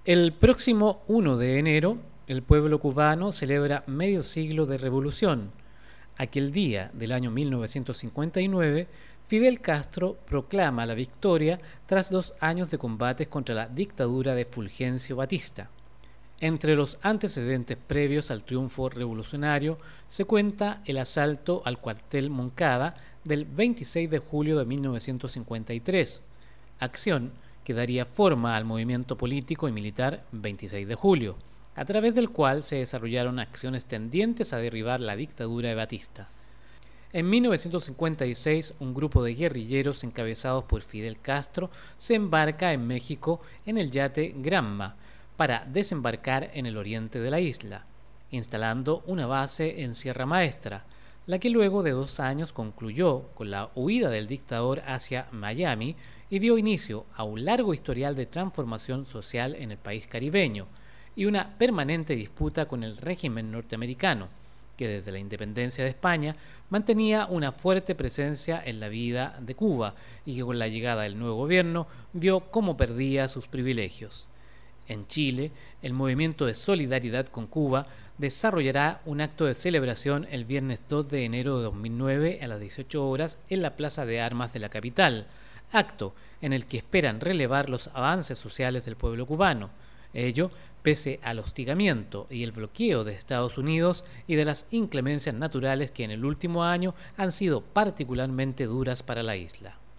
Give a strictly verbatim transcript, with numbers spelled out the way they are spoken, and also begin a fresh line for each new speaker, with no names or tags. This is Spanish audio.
El próximo uno de enero, el pueblo cubano celebra medio siglo de revolución. Aquel día del año mil novecientos cincuenta y nueve, Fidel Castro proclama la victoria tras dos años de combates contra la dictadura de Fulgencio Batista. Entre los antecedentes previos al triunfo revolucionario se cuenta el asalto al cuartel Moncada del veintiséis de julio de mil novecientos cincuenta y tres, acción que daría forma al movimiento político y militar veintiséis de julio, a través del cual se desarrollaron acciones tendientes a derribar la dictadura de Batista. En mil novecientos cincuenta y seis, un grupo de guerrilleros encabezados por Fidel Castro se embarca en México en el yate Granma para desembarcar en el oriente de la isla, instalando una base en Sierra Maestra, la que luego de dos años concluyó con la huida del dictador hacia Miami y dio inicio a un largo historial de transformación social en el país caribeño y una permanente disputa con el régimen norteamericano, que desde la independencia de España mantenía una fuerte presencia en la vida de Cuba y que con la llegada del nuevo gobierno vio cómo perdía sus privilegios. En Chile, el movimiento de solidaridad con Cuba desarrollará un acto de celebración el viernes dos de enero de dos mil nueve a las dieciocho horas en la Plaza de Armas de la capital, acto en el que esperan relevar los avances sociales del pueblo cubano, ello pese al hostigamiento y el bloqueo de Estados Unidos y de las inclemencias naturales que en el último año han sido particularmente duras para la isla.